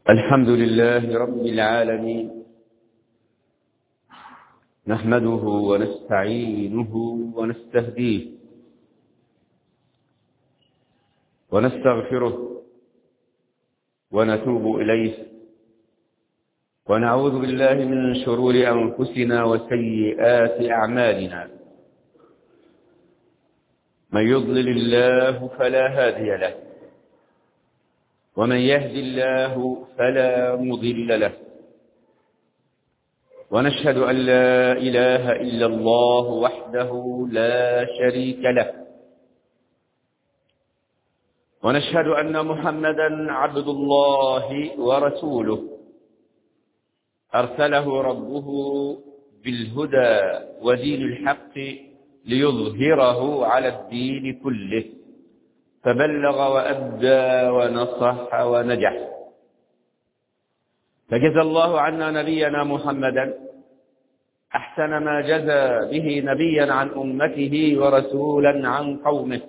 الحمد لله رب العالمين، نحمده ونستعينه ونستهديه ونستغفره ونتوب إليه، ونعوذ بالله من شرور أنفسنا وسيئات أعمالنا. من يضلل الله فلا هادي له، ومن يهد الله فلا مضل له، ونشهد أن لا إله إلا الله وحده لا شريك له، ونشهد أن محمدا عبد الله ورسوله، أرسله ربه بالهدى ودين الحق ليظهره على الدين كله، فبلغ وأدى ونصح ونجح. فجزى الله عنا نبينا محمدا أحسن ما جزى به نبيا عن أمته ورسولا عن قومه،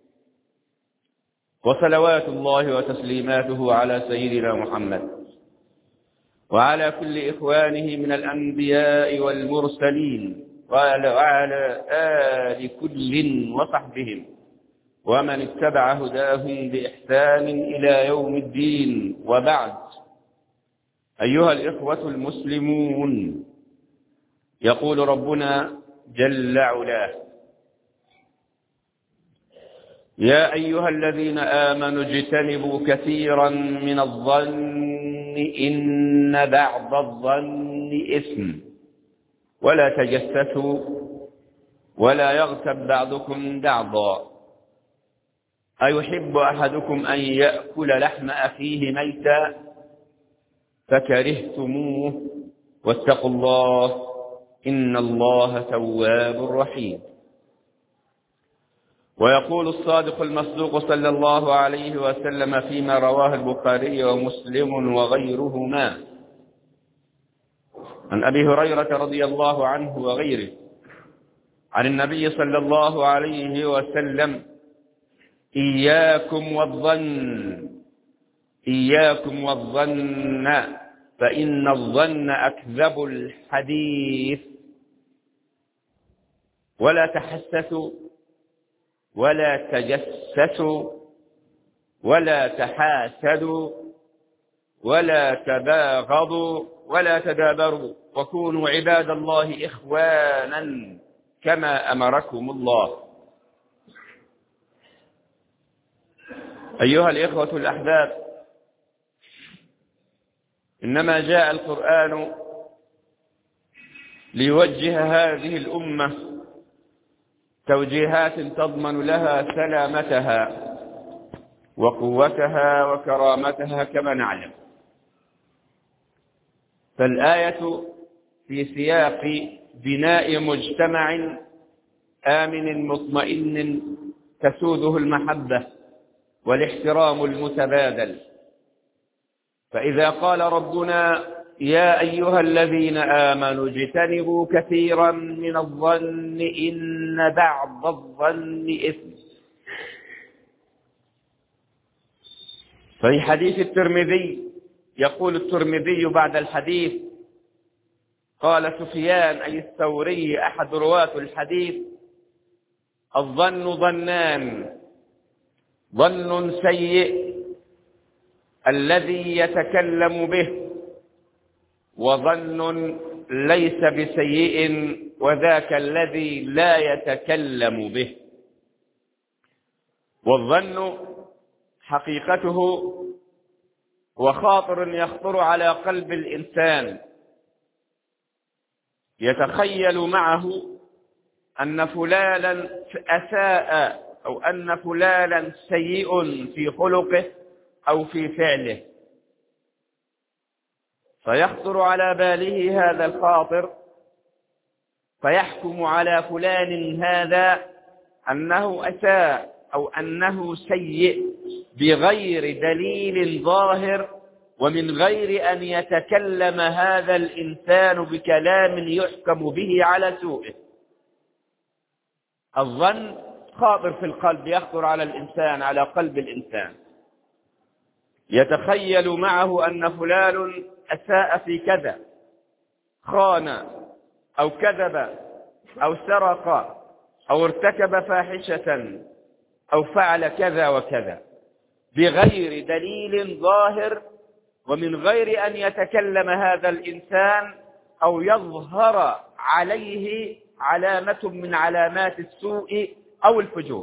وصلوات الله وتسليماته على سيدنا محمد وعلى كل إخوانه من الأنبياء والمرسلين وعلى آل كل وصحبهم ومن اتبع هداهم بإحسان إلى يوم الدين. وبعد، أيها الإخوة المسلمون، يقول ربنا جل علاه: يا أيها الذين آمنوا اجتنبوا كثيرا من الظن إن بعض الظن إثم، ولا تجسسوا ولا يغتب بعضكم بعضا، أيحب أحدكم أن يأكل لحم أخيه ميتا فكرهتموه واتقوا الله إن الله تواب رحيم. ويقول الصادق المصدوق صلى الله عليه وسلم فيما رواه البخاري ومسلم وغيرهما عن أبي هريرة رضي الله عنه وغيره عن النبي صلى الله عليه وسلم: إياكم والظن فإن الظن أكذب الحديث، ولا تحسسوا ولا تجسسوا ولا تحاسدوا ولا تباغضوا ولا تدابروا، وكونوا عباد الله إخوانا كما أمركم الله. أيها الإخوة الأحباب، إنما جاء القرآن ليوجه هذه الأمة توجيهات تضمن لها سلامتها وقوتها وكرامتها كما نعلم. فالآية في سياق بناء مجتمع آمن مطمئن تسوده المحبة والاحترام المتبادل. فإذا قال ربنا: يا أيها الذين آمنوا اجتنبوا كثيرا من الظن إن بعض الظن إثم، في حديث الترمذي يقول الترمذي بعد الحديث: قال سفيان أي الثوري أحد رواة الحديث: الظن ظنان، ظن سيء الذي يتكلم به، وظن ليس بسيء وذاك الذي لا يتكلم به. والظن حقيقته وخاطر يخطر على قلب الإنسان، يتخيل معه أن فلانا أساء أو أن فلانا سيء في خلقه أو في فعله، فيخطر على باله هذا الخاطر، فيحكم على فلان هذا أنه أساء أو أنه سيء بغير دليل ظاهر ومن غير أن يتكلم هذا الإنسان بكلام يحكم به على سوءه. الظن خاطر في القلب، يخطر على الإنسان، على قلب الإنسان. يتخيل معه أن فلان أساء في كذا، خان أو كذب أو سرق أو ارتكب فاحشة أو فعل كذا وكذا، بغير دليل ظاهر ومن غير أن يتكلم هذا الإنسان أو يظهر عليه علامة من علامات السوء أو الفجور.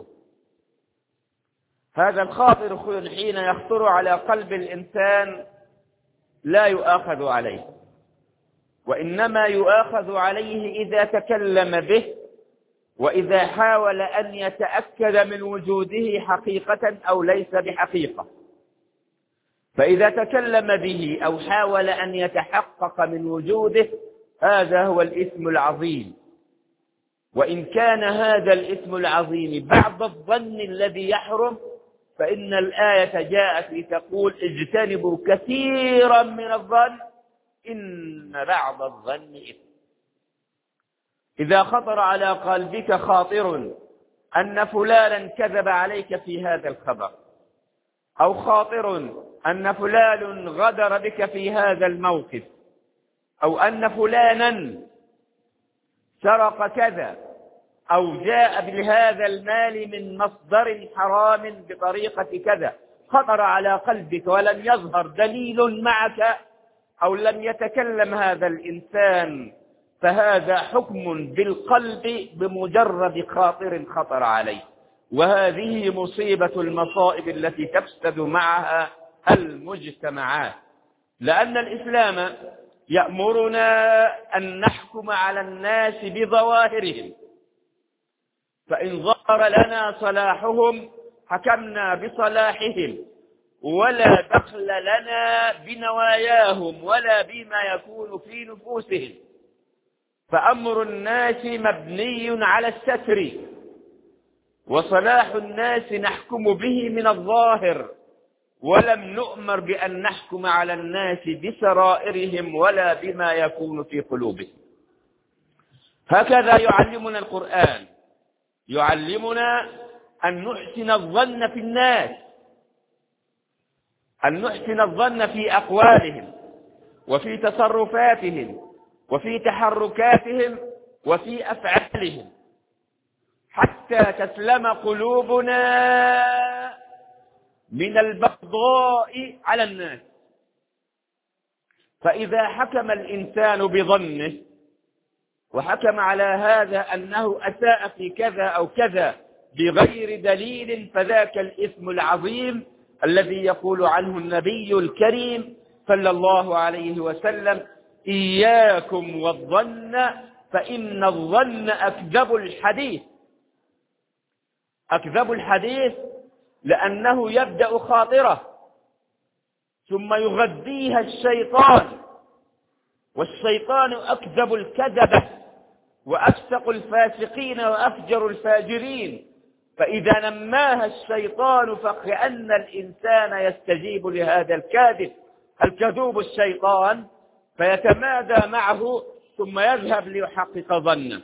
هذا الخاطر حين يخطر على قلب الإنسان لا يؤاخذ عليه، وإنما يؤاخذ عليه إذا تكلم به، وإذا حاول أن يتأكد من وجوده حقيقة أو ليس بحقيقة. فإذا تكلم به أو حاول أن يتحقق من وجوده هذا هو الإثم العظيم. وإن كان هذا الإثم العظيم بعد الظن الذي يحرم، فإن الآية جاءت لتقول اجتنبوا كثيرا من الظن إن بعض الظن إثم. إذا خطر على قلبك خاطر أن فلانا كذب عليك في هذا الخبر، أو خاطر أن فلان غدر بك في هذا الموقف، أو أن فلانا سرق كذا، أو جاء بهذا المال من مصدر حرام بطريقة كذا، خطر على قلبك ولم يظهر دليل معك أو لم يتكلم هذا الإنسان، فهذا حكم بالقلب بمجرد خاطر خطر عليه. وهذه مصيبة المصائب التي تفسد معها المجتمعات، لأن الإسلام يأمرنا أن نحكم على الناس بظواهرهم، فإن ظهر لنا صلاحهم حكمنا بصلاحهم، ولا دخل لنا بنواياهم ولا بما يكون في نفوسهم. فأمر الناس مبني على الستر، وصلاح الناس نحكم به من الظاهر، ولم نؤمر بأن نحكم على الناس بسرائرهم ولا بما يكون في قلوبهم. هكذا يعلمنا القرآن، يعلمنا أن نحسن الظن في الناس، أن نحسن الظن في أقوالهم وفي تصرفاتهم وفي تحركاتهم وفي أفعالهم، حتى تسلم قلوبنا من البغضاء على الناس. فإذا حكم الإنسان بظنه وحكم على هذا أنه أساء في كذا أو كذا بغير دليل، فذاك الإثم العظيم الذي يقول عنه النبي الكريم صلى الله عليه وسلم: إياكم والظن فإن الظن أكذب الحديث. أكذب الحديث لأنه يبدأ خاطرة ثم يغذيها الشيطان، والشيطان أكذب الكذبة وأفسق الفاسقين وأفجر الفاجرين. فإذا نماها الشيطان فكأن الإنسان يستجيب لهذا الكذوب الشيطان، فيتمادى معه ثم يذهب ليحقق ظنه.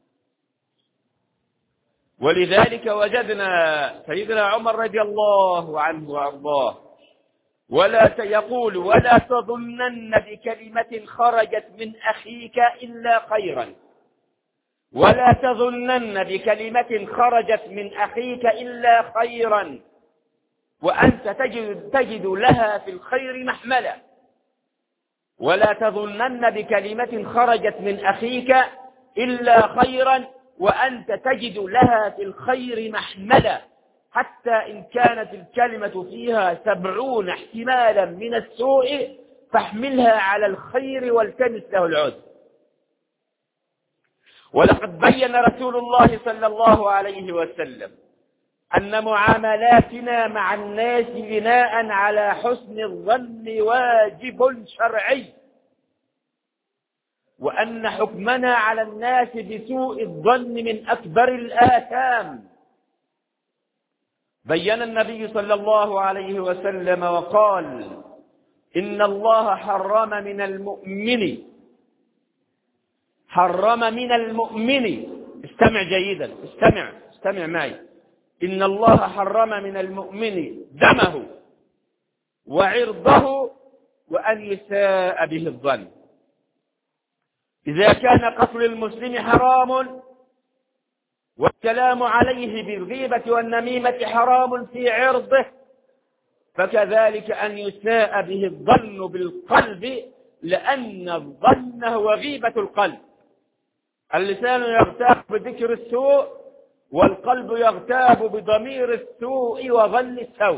ولذلك وجدنا سيدنا عمر رضي الله عنه وأرضاه يقول: ولا تظنن بكلمة خرجت من أخيك إلا خيرا، ولا تظنن بكلمة خرجت من أخيك إلا خيرا، وأنت تجد لها في الخير محملا. ولا تظنن بكلمة خرجت من أخيك إلا خيرا وأنت تجد لها في الخير محملا، حتى إن كانت الكلمة فيها 70 احتمالا من السوء فاحملها على الخير والتمس له العذر. ولقد بين رسول الله صلى الله عليه وسلم أن معاملاتنا مع الناس بناء على حسن الظن واجب شرعي، وأن حكمنا على الناس بسوء الظن من أكبر الآثام. بين النبي صلى الله عليه وسلم وقال: إن الله حرم من المؤمن، استمع جيدا، استمع معي. إن الله حرم من المؤمن دمه وعرضه وأن يساء به الظن. إذا كان قتل المسلم حرام والكلام عليه بالغيبة والنميمة حرام في عرضه، فكذلك أن يساء به الظن بالقلب، لأن الظن هو غيبة القلب. اللسان يغتاب بذكر السوء، والقلب يغتاب بضمير السوء وظن السوء.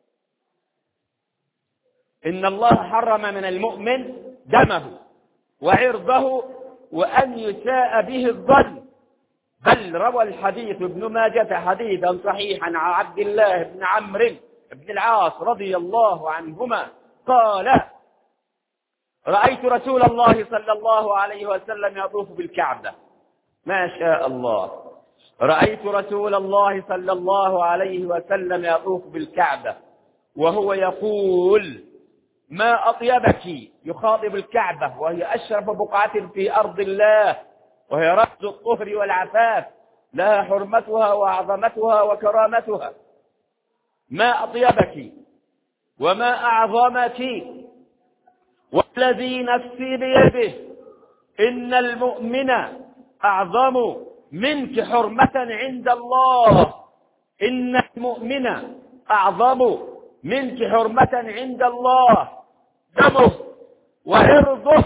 إن الله حرم من المؤمن دمه وعرضه وأن يساء به الظن. بل روى الحديث ابن ماجة حديثا صحيحا عن عبد الله بن عمرو بن العاص رضي الله عنهما قال: رأيت رسول الله صلى الله عليه وسلم يطوف بالكعبة. ما شاء الله، رأيت رسول الله صلى الله عليه وسلم يطوف بالكعبة وهو يقول: ما أطيبك. يخاطب الكعبة وهي أشرف بقعة في أرض الله، وهي رأس الطهر والعفاف، لها حرمتها وعظمتها وكرامتها. ما أطيبك وما أعظمك، والذي نفسي بيده إن المؤمن أعظم منك حرمة عند الله. إن المؤمن أعظم منك حرمة عند الله، دمه وعرضه،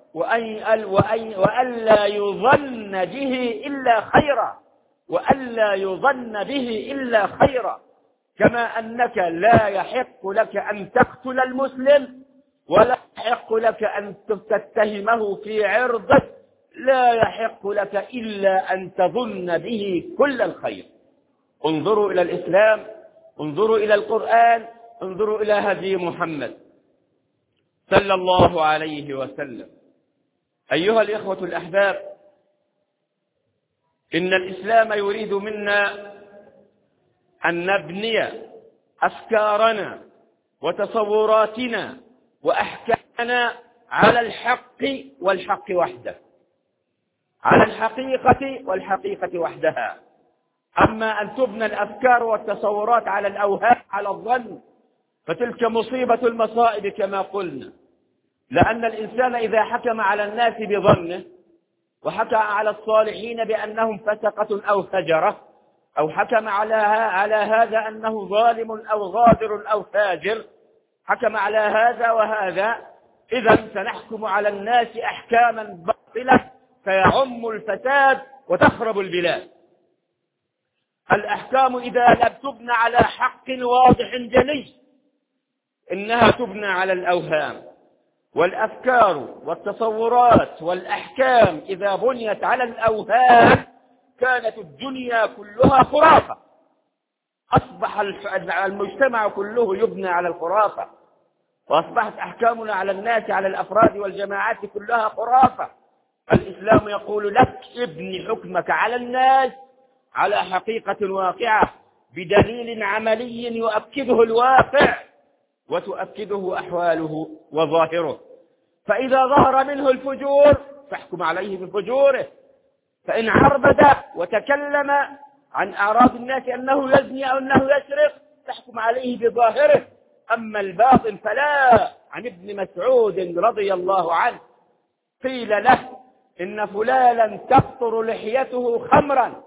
وألا يظن به إلا خيرا، وألا يظن به إلا خيرا. كما أنك لا يحق لك أن تقتل المسلم، ولا يحق لك أن تتهمه في عرضك، لا يحق لك إلا أن تظن به كل الخير. انظروا إلى الإسلام، انظروا إلى القرآن، انظروا إلى هدي محمد صلى الله عليه وسلم. أيها الإخوة الأحباب، إن الإسلام يريد منا أن نبني أفكارنا وتصوراتنا وأحكامنا على الحق والحق وحده، على الحقيقة والحقيقة وحدها. أما أن تبنى الأفكار والتصورات على الأوهام، على الظن، فتلك مصيبة المصائب كما قلنا. لأن الإنسان إذا حكم على الناس بظنه، وحكم على الصالحين بأنهم فسقة أو فجرة، أو حكم على هذا أنه ظالم أو غادر أو فاجر، حكم على هذا وهذا، إذا سنحكم على الناس أحكاما باطلة فيعم الفساد وتخرب البلاد. الأحكام إذا لم تبنى على حق واضح جلي إنها تبنى على الأوهام. والأفكار والتصورات والأحكام إذا بنيت على الأوهام كانت الدنيا كلها خرافة. أصبح المجتمع كله يبنى على الخرافة، وأصبحت أحكامنا على الناس، على الأفراد والجماعات كلها خرافة. الإسلام يقول لك: ابني حكمك على الناس على حقيقة واقعة بدليل عملي يؤكده الواقع وتؤكده أحواله وظاهره. فإذا ظهر منه الفجور فاحكم عليه بفجوره، فإن عربد وتكلم عن أعراض الناس أنه يزني أو أنه يسرق تحكم عليه بظاهره. أما الباطن فلا. عن ابن مسعود رضي الله عنه قيل له: إن فلانا تقطر لحيته خمرا.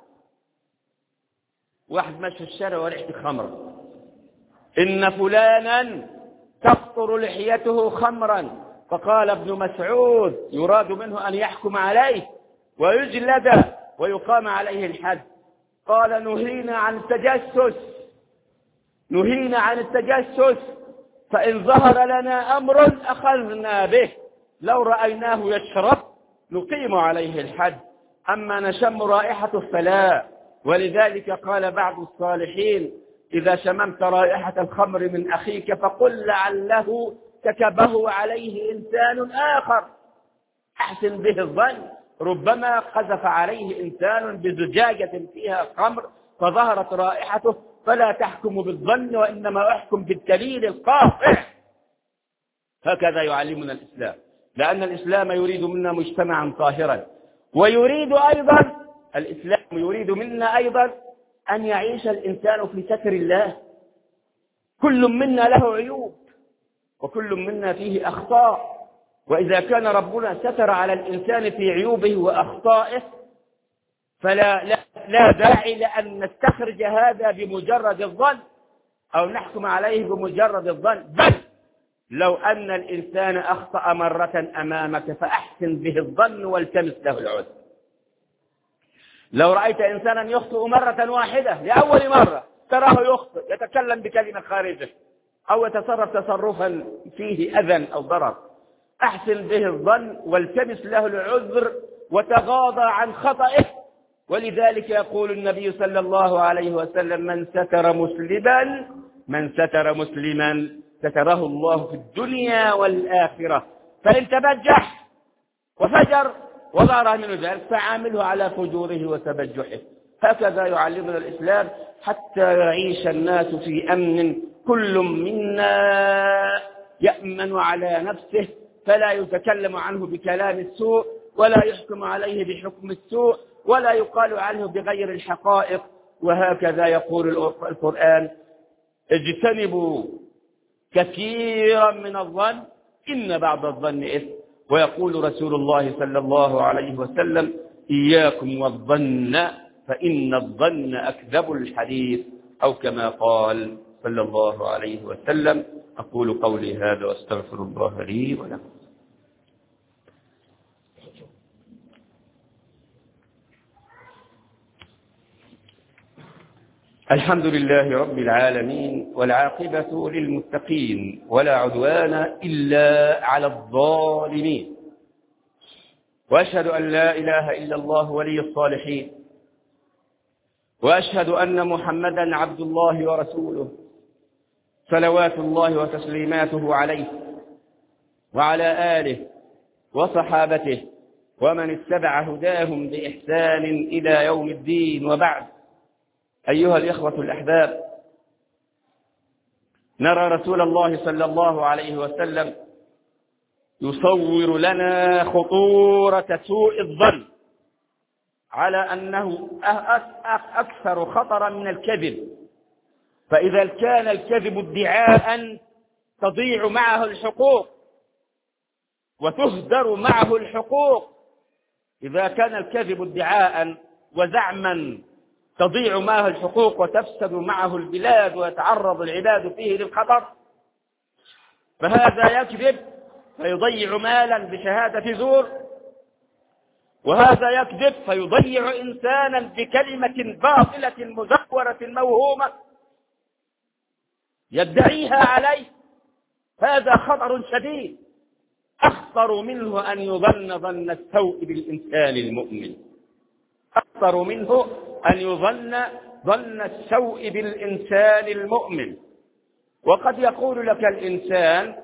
واحد ماشي في الشارع وريحته خمر. إن فلانا تقطر لحيته خمرا. فقال ابن مسعود: يراد منه أن يحكم عليه ويجلد ويقام عليه الحد. قال: نهينا عن التجسس، نهينا عن التجسس، فإن ظهر لنا أمر أخذنا به، لو رأيناه يشرب نقيم عليه الحد، أما نشم رائحته فلا. ولذلك قال بعض الصالحين: إذا شممت رائحة الخمر من أخيك فقل لعله كتبه عليه إنسان آخر، أحسن به الظن، ربما قذف عليه إنسان بزجاجة فيها خمر فظهرت رائحته، فلا تحكم بالظن وإنما أحكم بالدليل القاطع. هكذا يعلمنا الإسلام، لأن الإسلام يريد منا مجتمعا طاهرا، ويريد أيضا الإسلام يريد منا أيضا أن يعيش الإنسان في ستر الله. كل منا له عيوب، وكل منا فيه أخطاء، وإذا كان ربنا ستر على الإنسان في عيوبه وأخطائه فلا داعي لأن نستخرج هذا بمجرد الظن أو نحكم عليه بمجرد الظن، بل لو أن الإنسان أخطأ مرة أمامك فأحسن به الظن والتمس له العذر. لو رأيت إنسانا يخطئ مرة واحدة لأول مرة، تراه يخطئ، يتكلم بكلمة خارجة أو يتصرف تصرفا فيه أذى أو ضرر، أحسن به الظن والتمس له العذر وتغاضى عن خطئه. ولذلك يقول النبي صلى الله عليه وسلم: من ستر مسلما ستره الله في الدنيا والآخرة، فإن تبجح وفجر وظهر منه ذلك فعامله على فجوره وتبجحه. هكذا يعلمنا الإسلام حتى يعيش الناس في أمن، كل منا يأمن على نفسه فلا يتكلم عنه بكلام السوء ولا يحكم عليه بحكم السوء ولا يقال عنه بغير الحقائق. وهكذا يقول القرآن: اجتنبوا كثيرا من الظن إن بعض الظن إثم. ويقول رسول الله صلى الله عليه وسلم: إياكم والظن فإن الظن أكذب الحديث، أو كما قال صلى الله عليه وسلم. أقول قولي هذا واستغفر الله لي ولكم. الحمد لله رب العالمين، والعاقبة للمتقين، ولا عدوان إلا على الظالمين، وأشهد أن لا إله إلا الله ولي الصالحين، وأشهد أن محمدا عبد الله ورسوله، صلوات الله وتسليماته عليه وعلى آله وصحابته ومن اتبع هداهم بإحسان إلى يوم الدين. وبعد، أيها الإخوة الأحباب، نرى رسول الله صلى الله عليه وسلم يصور لنا خطورة سوء الظن على أنه أكثر خطرا من الكذب. فإذا كان الكذب ادعاء تضيع معه الحقوق وتهدر معه الحقوق، إذا كان الكذب ادعاء وزعما تضيع معه الحقوق وتفسد معه البلاد ويتعرض العباد فيه للخطر، فهذا يكذب فيضيع مالا بشهادة زور، وهذا يكذب فيضيع إنسانا بكلمة باطلة مزورة موهومة يدعيها عليه. هذا خطر شديد، أخطر منه أن يظن ظن السوء بالإنسان المؤمن، أخطر منه أن يظن ظن السوء بالإنسان المؤمن. وقد يقول لك الإنسان: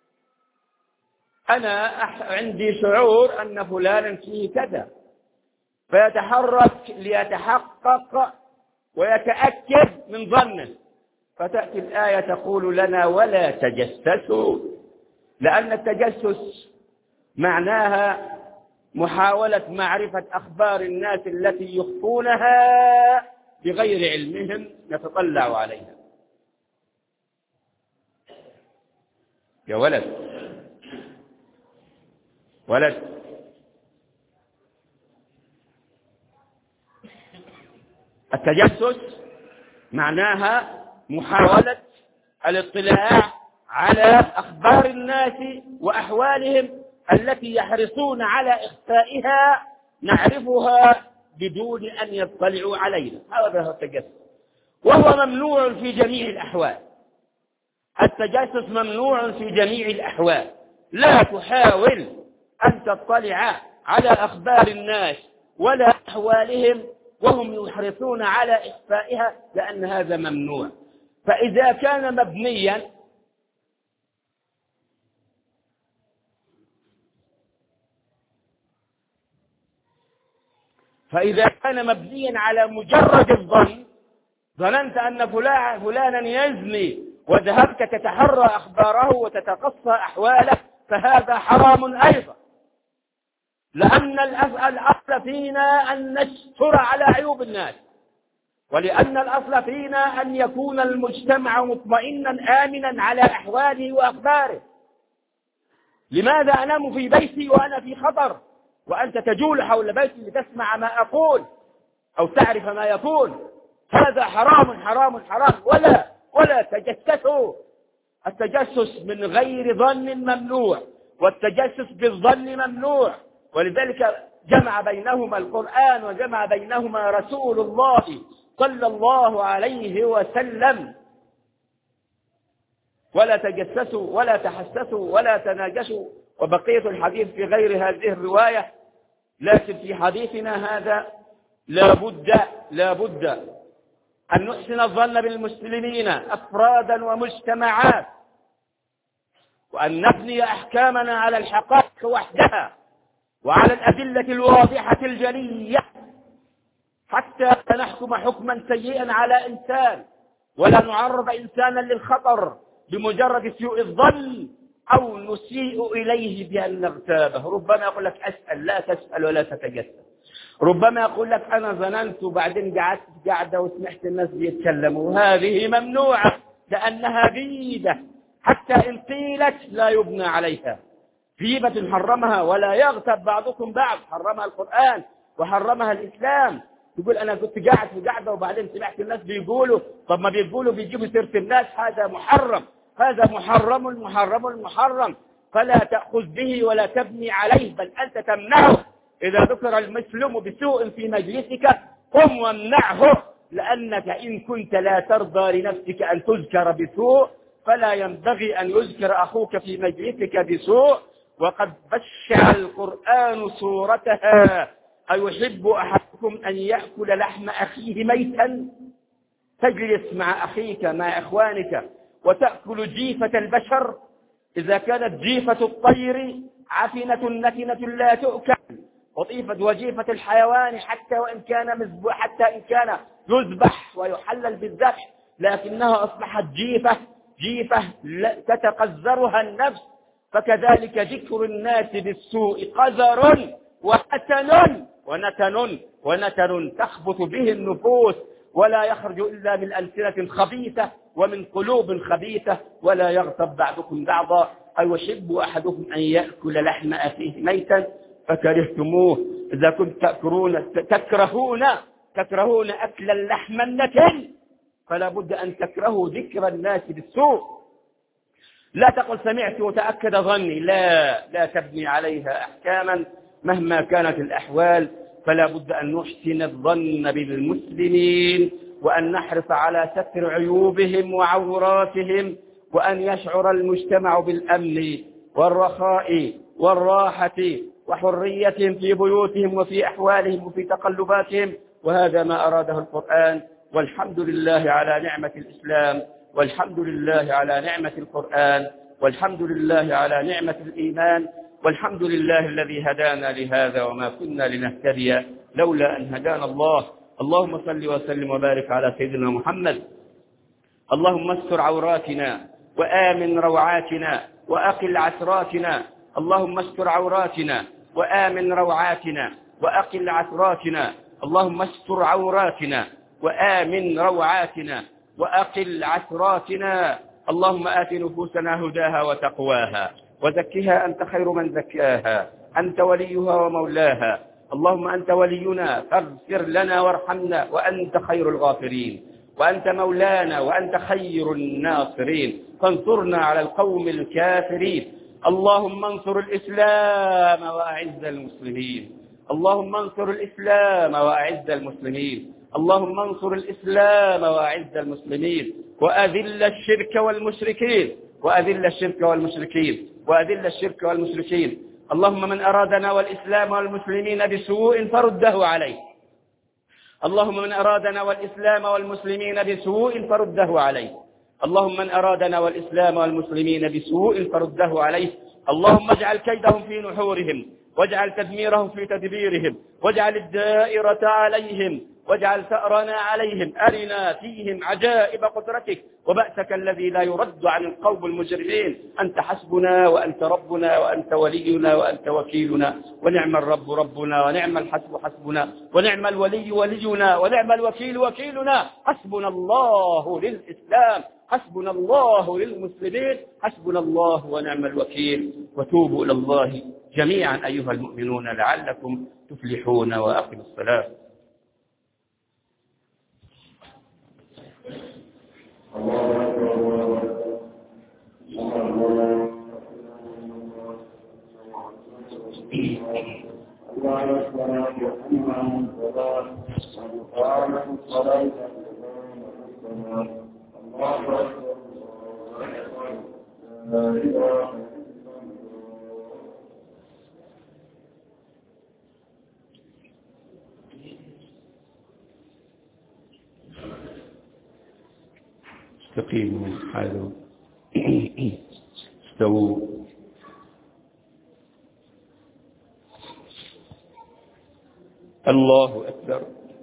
أنا عندي شعور أن فلانا فيه كذا، فيتحرك ليتحقق ويتأكد من ظنه، فتأتي الآية تقول لنا: ولا تجسسوا، لأن التجسس معناها محاولة معرفة أخبار الناس التي يخفونها بغير علمهم، نتطلع عليها. يا ولد التجسس معناها محاولة الاطلاع على أخبار الناس وأحوالهم التي يحرصون على إخفائها، نعرفها بدون أن يطلعوا علينا. هذا هو التجسس، وهو ممنوع في جميع الأحوال. التجسس ممنوع في جميع الأحوال. لا تحاول أن تطلع على أخبار الناس ولا أحوالهم وهم يحرصون على إخفائها، لأن هذا ممنوع. فإذا كان مبنيا على مجرد الظن، ظننت أن فلانا يزني وذهبت تتحرى أخباره وتتقصى أحواله، فهذا حرام أيضا، لأن الأصل فينا أن نستر على عيوب الناس ولأن الأصل فينا أن يكون المجتمع مطمئنا آمنا على أحواله وأخباره. لماذا أنام في بيتي وأنا في خطر وأنت تجول حول بيتي لتسمع ما أقول أو تعرف ما يقول؟ هذا حرام حرام حرام. ولا تجسسوا. التجسس من غير ظن ممنوع، والتجسس بالظن ممنوع. ولذلك جمع بينهما القرآن وجمع بينهما رسول الله صلى الله عليه وسلم. ولا تجسسوا ولا تحسسوا ولا تناجشوا. وبقية الحديث في غير هذه الرواية، لكن في حديثنا هذا لا بد أن نحسن الظن بالمسلمين أفرادا ومجتمعات، وأن نبني أحكامنا على الحقائق وحدها وعلى الأدلة الواضحة الجلية، حتى نحكم حكما سيئا على إنسان ولا نعرض إنسانا للخطر بمجرد سوء الظن أو نسيء إليه بأن نغتابه. ربما يقول لك أسأل، لا تسأل ولا تتجسس. ربما يقول لك أنا ظننت وبعدين قعدة وسمعت الناس بيتكلموا. هذه ممنوعة لأنها غيبة، حتى إن قيلت لا يبنى عليها. غيبة حرمها ولا يغتب بعضكم بعض، حرمها القرآن وحرمها الإسلام. يقول أنا كنت قاعد في قعدة وبعدين سمعت الناس بيقولوا، طب ما بيقولوا بيجيبوا سيرة الناس، هذا محرم، هذا محرم محرم محرم. فلا تأخذ به ولا تبني عليه، بل أنت تمنعه. إذا ذكر المسلم بسوء في مجلسك قم وامنعه، لأنك إن كنت لا ترضى لنفسك أن تذكر بسوء فلا ينبغي أن يذكر أخوك في مجلسك بسوء. وقد بشع القرآن صورتها: أيحب أحدكم أن يأكل لحم أخيه ميتا؟ تجلس مع أخيك مع إخوانك وتأكل جيفة البشر؟ إذا كانت جيفة الطير عفنة نتنة لا تؤكل، وجيفة الحيوان حتى إن كان يذبح ويحلل بالذبح، لكنها أصبحت جيفة تتقذرها النفس. فكذلك ذكر الناس بالسوء قذر ونتن تخبط به النفوس، ولا يخرج إلا من ألسنة خبيثة ومن قلوب خبيثة. ولا يغتب بعضكم بعضا. أيحب أحدكم أن يأكل لحم أخيه ميتا فكرهتموه؟ إذا كنت تكرهون أكل اللحم النتن، فلا بد أن تكرهوا ذكر الناس بالسوء. لا تقل سمعت وتأكد ظني، لا تبني عليها أحكاما مهما كانت الأحوال. فلا بد أن نحسن الظن بالمسلمين، وأن نحرص على ستر عيوبهم وعوراتهم، وأن يشعر المجتمع بالأمن والرخاء والراحة وحريتهم في بيوتهم وفي أحوالهم وفي تقلباتهم. وهذا ما أراده القرآن. والحمد لله على نعمة الإسلام، والحمد لله على نعمة القرآن، والحمد لله على نعمة الإيمان، والحمد لله الذي هدانا لهذا وما كنا لنهتدي لولا أن هدانا الله. اللهم صل وسلم وبارك على سيدنا محمد. اللهم استر عوراتنا وآمن روعاتنا وأقل عثراتنا. اللهم استر عوراتنا وآمن روعاتنا وأقل عثراتنا. اللهم استر عوراتنا وآمن روعاتنا وأقل عثراتنا. اللهم آت نفوسنا هداها وتقواها وزكها أنت خير من زكاها، أنت وليها ومولاها. اللهم أنت ولينا فاغفر لنا وارحمنا وأنت خير الغافرين، وأنت مولانا وأنت خير الناصرين. فانصرنا على القوم الكافرين. اللهم انصر الإسلام وأعز المسلمين. اللهم انصر الإسلام وأعز المسلمين. اللهم انصر الإسلام وأعز المسلمين، وأذل الشرك والمشركين، وأذل الشرك والمشركين، وأذل الشرك والمشركين. اللهم من أرادنا والإسلام والمسلمين بسوء فرده عليه. اللهم من أرادنا والإسلام والمسلمين بسوء فرده عليه. اللهم من أرادنا والإسلام والمسلمين بسوء فرده عليه. اللهم اجعل كيدهم في نحورهم، واجعل تدميرهم في تدبيرهم، واجعل الدائرة عليهم، واجعل ثأرنا عليهم. أرنا فيهم عجائب قدرتك وبأسك الذي لا يرد عن القوم المجرمين. أنت حسبنا وأنت ربنا وأنت ولينا وأنت وكيلنا، ونعم الرب ربنا ونعم الحسب حسبنا ونعم الولي ولينا ونعم الوكيل وكيلنا. حسبنا الله للإسلام، حسبنا الله للمسلمين، حسبنا الله ونعم الوكيل. وتوبوا إلى الله جميعا أيها المؤمنون لعلكم تفلحون. وأقم الصلاة. استقيموا حالوا استووا. الله أكبر.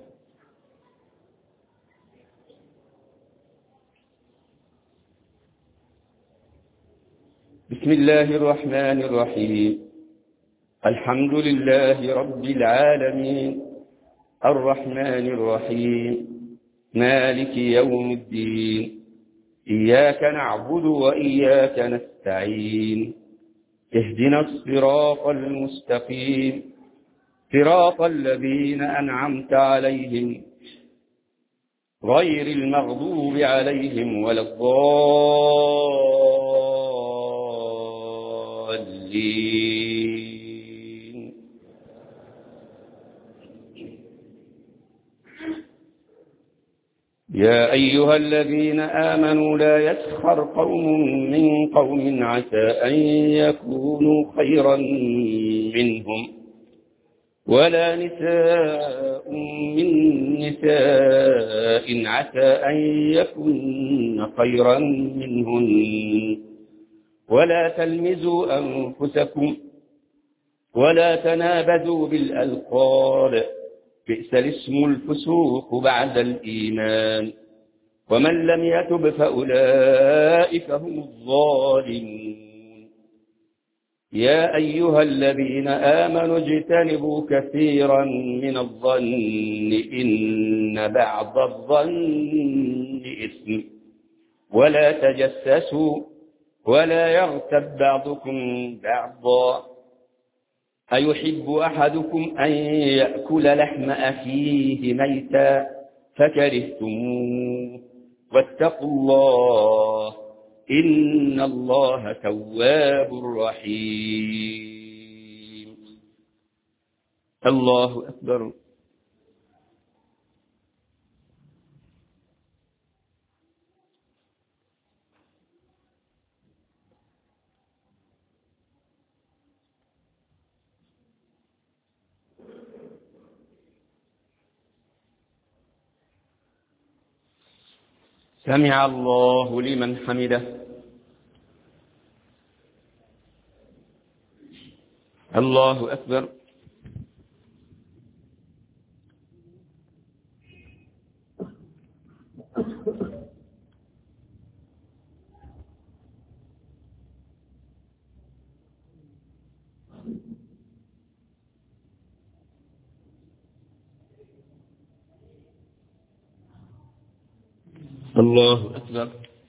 بسم الله الرحمن الرحيم. الحمد لله رب العالمين الرحمن الرحيم مالك يوم الدين. إياك نعبد وإياك نستعين. اهدنا الصراط المستقيم صراط الذين أنعمت عليهم غير المغضوب عليهم ولا الضالين. يا أيها الذين آمنوا لا يسخر قوم من قوم عسى أن يكونوا خيرا منهم ولا نساء من نساء عسى أن يكن خيرا منهن ولا تلمزوا أنفسكم ولا تنابذوا بالألقاب بئس الاسم الفسوق بعد الإيمان ومن لم يتب فأولئك هم الظالمون. يا أيها الذين آمنوا اجتنبوا كثيرا من الظن إن بعض الظن إثم ولا تجسسوا ولا يغتب بعضكم بعضا. أيحب أحدكم أن يأكل لحم أخيه ميتا فكرهتموه واتقوا الله إن الله تواب رحيم. الله أكبر. سمع الله لمن حمده. الله أكبر. الله أكبر.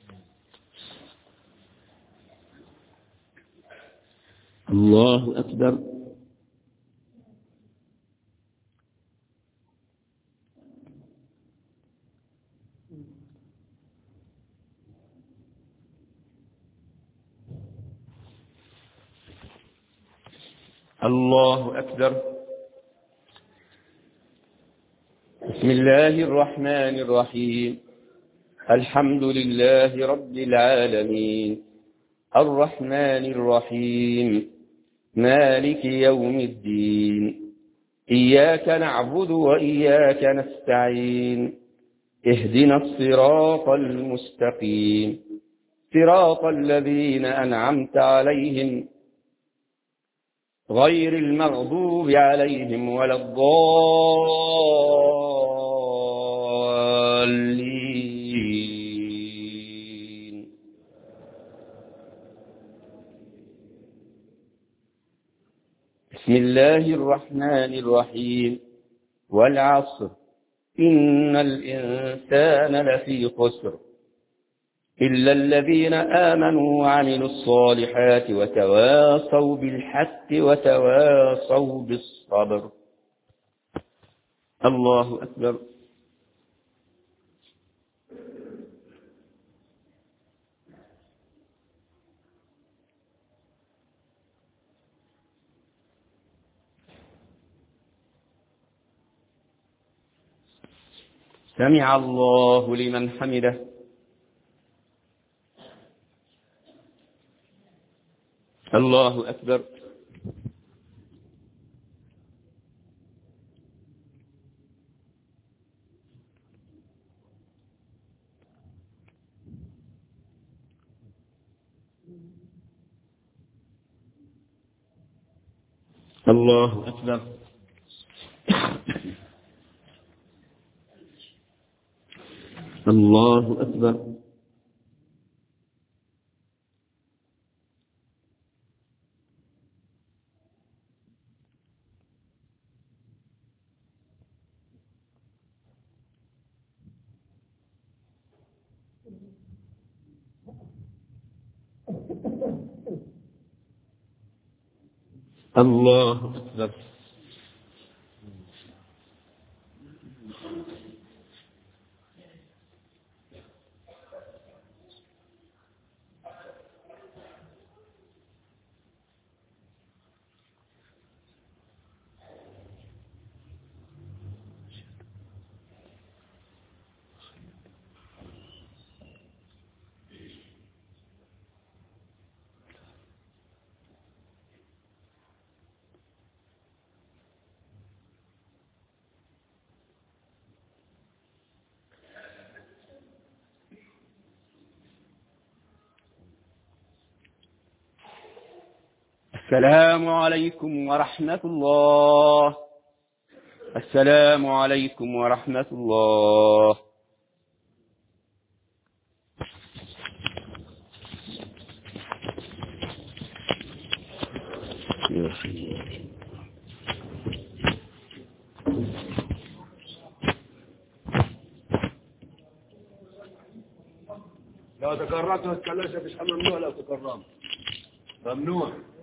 الله أكبر. الله أكبر. بسم الله الرحمن الرحيم. الحمد لله رب العالمين الرحمن الرحيم مالك يوم الدين. إياك نعبد وإياك نستعين. اهدنا الصراط المستقيم صراط الذين أنعمت عليهم غير المغضوب عليهم ولا الضالين. بسم الله الرحمن الرحيم. والعصر إن الإنسان لفي خسر إلا الذين آمنوا وعملوا الصالحات وتواصوا بالحق وتواصوا بالصبر. الله أكبر. سمع الله لمن حمده. الله أكبر. الله أكبر. الله أكبر. الله أكبر. السلام عليكم ورحمة الله. السلام عليكم ورحمة الله. لو تكرمت ما تتكلمش، مفيش حاجة ممنوع. لو تكرمت ممنوع.